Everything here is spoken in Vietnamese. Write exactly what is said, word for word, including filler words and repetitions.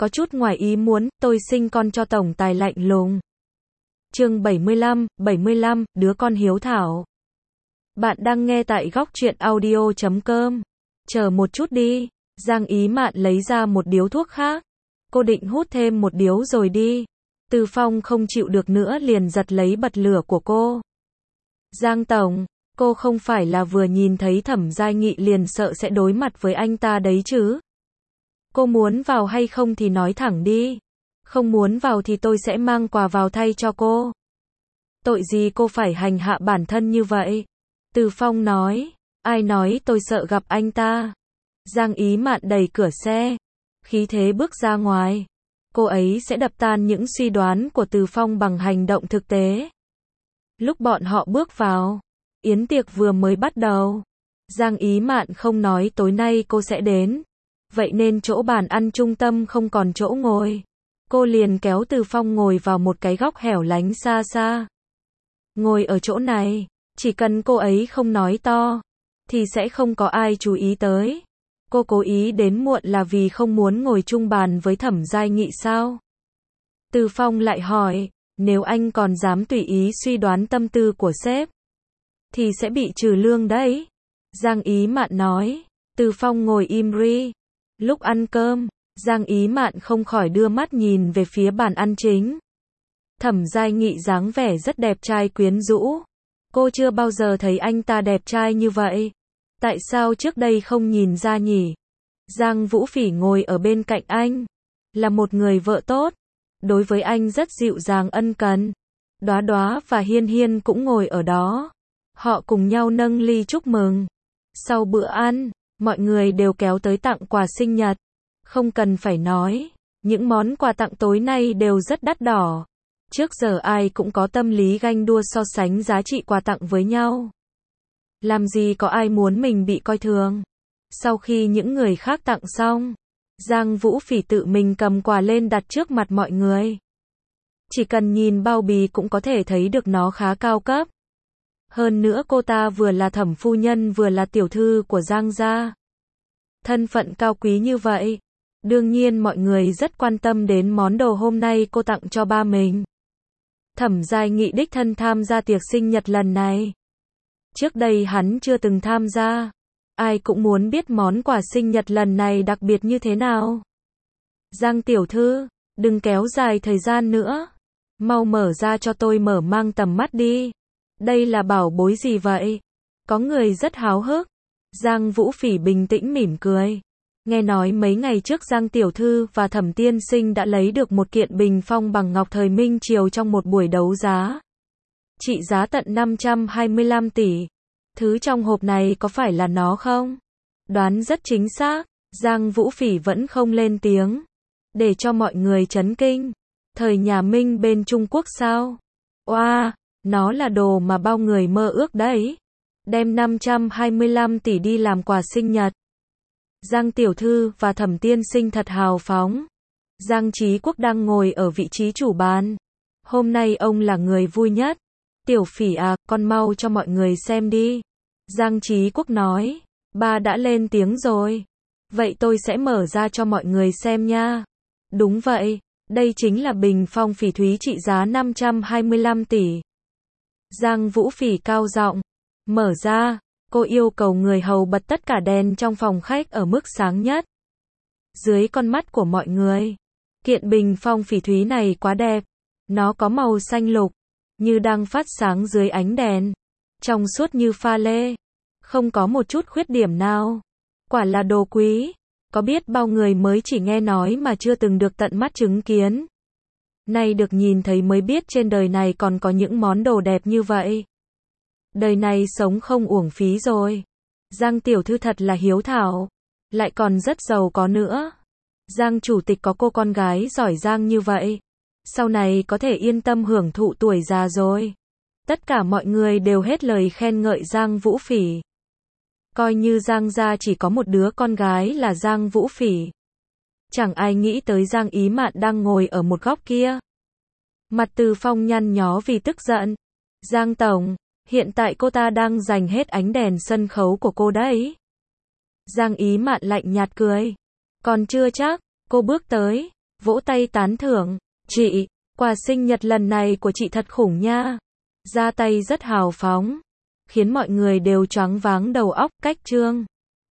có chút ngoài ý muốn, tôi sinh con cho tổng tài lạnh lùng. Chương bảy mươi lăm, bảy mươi lăm, đứa con hiếu thảo. Bạn đang nghe tại góc truyện audio chấm com. Chờ một chút đi. Giang Ý Mạn lấy ra một điếu thuốc khác. Cô định hút thêm một điếu rồi đi. Từ Phong không chịu được nữa liền giật lấy bật lửa của cô. Giang tổng, cô không phải là vừa nhìn thấy Thẩm Giai Nghị liền sợ sẽ đối mặt với anh ta đấy chứ? Cô muốn vào hay không thì nói thẳng đi. Không muốn vào thì tôi sẽ mang quà vào thay cho cô. Tội gì cô phải hành hạ bản thân như vậy? Từ Phong nói. Ai nói tôi sợ gặp anh ta? Giang Ý Mạn đẩy cửa xe, khí thế bước ra ngoài. Cô ấy sẽ đập tan những suy đoán của Từ Phong bằng hành động thực tế. Lúc bọn họ bước vào, yến tiệc vừa mới bắt đầu. Giang Ý Mạn không nói tối nay cô sẽ đến. Vậy nên chỗ bàn ăn trung tâm không còn chỗ ngồi. Cô liền kéo Từ Phong ngồi vào một cái góc hẻo lánh xa xa. Ngồi ở chỗ này, chỉ cần cô ấy không nói to, thì sẽ không có ai chú ý tới. Cô cố ý đến muộn là vì không muốn ngồi chung bàn với Thẩm Giai Nghị sao? Từ Phong lại hỏi, nếu anh còn dám tùy ý suy đoán tâm tư của sếp, thì sẽ bị trừ lương đấy. Giang Ý Mạn nói. Từ Phong ngồi im ri. Lúc ăn cơm, Giang Ý Mạn không khỏi đưa mắt nhìn về phía bàn ăn chính. Thẩm Giai Nghị dáng vẻ rất đẹp trai quyến rũ. Cô chưa bao giờ thấy anh ta đẹp trai như vậy. Tại sao trước đây không nhìn ra nhỉ? Giang Vũ Phỉ ngồi ở bên cạnh anh, là một người vợ tốt, đối với anh rất dịu dàng ân cần. Đóa Đóa và Hiên Hiên cũng ngồi ở đó. Họ cùng nhau nâng ly chúc mừng. Sau bữa ăn, mọi người đều kéo tới tặng quà sinh nhật. Không cần phải nói, những món quà tặng tối nay đều rất đắt đỏ. Trước giờ ai cũng có tâm lý ganh đua so sánh giá trị quà tặng với nhau. Làm gì có ai muốn mình bị coi thường. Sau khi những người khác tặng xong, Giang Vũ Phỉ tự mình cầm quà lên đặt trước mặt mọi người. Chỉ cần nhìn bao bì cũng có thể thấy được nó khá cao cấp. Hơn nữa cô ta vừa là thẩm phu nhân vừa là tiểu thư của Giang gia. Thân phận cao quý như vậy. Đương nhiên mọi người rất quan tâm đến món đồ hôm nay cô tặng cho ba mình. Thẩm Giai Nghị đích thân tham gia tiệc sinh nhật lần này. Trước đây hắn chưa từng tham gia. Ai cũng muốn biết món quà sinh nhật lần này đặc biệt như thế nào. Giang tiểu thư, đừng kéo dài thời gian nữa. Mau mở ra cho tôi mở mang tầm mắt đi. Đây là bảo bối gì vậy? Có người rất háo hức. Giang Vũ Phỉ bình tĩnh mỉm cười. Nghe nói mấy ngày trước Giang tiểu thư và Thẩm tiên sinh đã lấy được một kiện bình phong bằng ngọc thời Minh Triều trong một buổi đấu giá. Trị giá tận năm trăm hai mươi lăm tỷ. Thứ trong hộp này có phải là nó không? Đoán rất chính xác. Giang Vũ Phỉ vẫn không lên tiếng. Để cho mọi người chấn kinh. Thời nhà Minh bên Trung Quốc sao? Oa, wow, nó là đồ mà bao người mơ ước đấy. Đem năm trăm hai mươi lăm tỷ đi làm quà sinh nhật. Giang tiểu thư và Thẩm tiên sinh thật hào phóng. Giang Chí Quốc đang ngồi ở vị trí chủ bàn. Hôm nay ông là người vui nhất. Tiểu Phỉ à, con mau cho mọi người xem đi. Giang Chí Quốc nói. Ba đã lên tiếng rồi. Vậy tôi sẽ mở ra cho mọi người xem nha. Đúng vậy, đây chính là bình phong phỉ thúy trị giá năm trăm hai mươi lăm tỷ. Giang Vũ Phỉ cao giọng. Mở ra, cô yêu cầu người hầu bật tất cả đèn trong phòng khách ở mức sáng nhất. Dưới con mắt của mọi người, kiện bình phong phỉ thúy này quá đẹp. Nó có màu xanh lục, như đang phát sáng dưới ánh đèn. Trong suốt như pha lê. Không có một chút khuyết điểm nào. Quả là đồ quý. Có biết bao người mới chỉ nghe nói mà chưa từng được tận mắt chứng kiến. Nay được nhìn thấy mới biết trên đời này còn có những món đồ đẹp như vậy. Đời này sống không uổng phí rồi. Giang tiểu thư thật là hiếu thảo. Lại còn rất giàu có nữa. Giang chủ tịch có cô con gái giỏi giang như vậy. Sau này có thể yên tâm hưởng thụ tuổi già rồi. Tất cả mọi người đều hết lời khen ngợi Giang Vũ Phỉ. Coi như Giang gia chỉ có một đứa con gái là Giang Vũ Phỉ. Chẳng ai nghĩ tới Giang Ý Mạn đang ngồi ở một góc kia. Mặt Từ Phong nhăn nhó vì tức giận. Giang tổng, hiện tại cô ta đang dành hết ánh đèn sân khấu của cô đấy. Giang Ý Mạn lạnh nhạt cười. Còn chưa chắc, cô bước tới, vỗ tay tán thưởng. Chị, quà sinh nhật lần này của chị thật khủng nha. Ra tay rất hào phóng, khiến mọi người đều choáng váng đầu óc. Cách Trương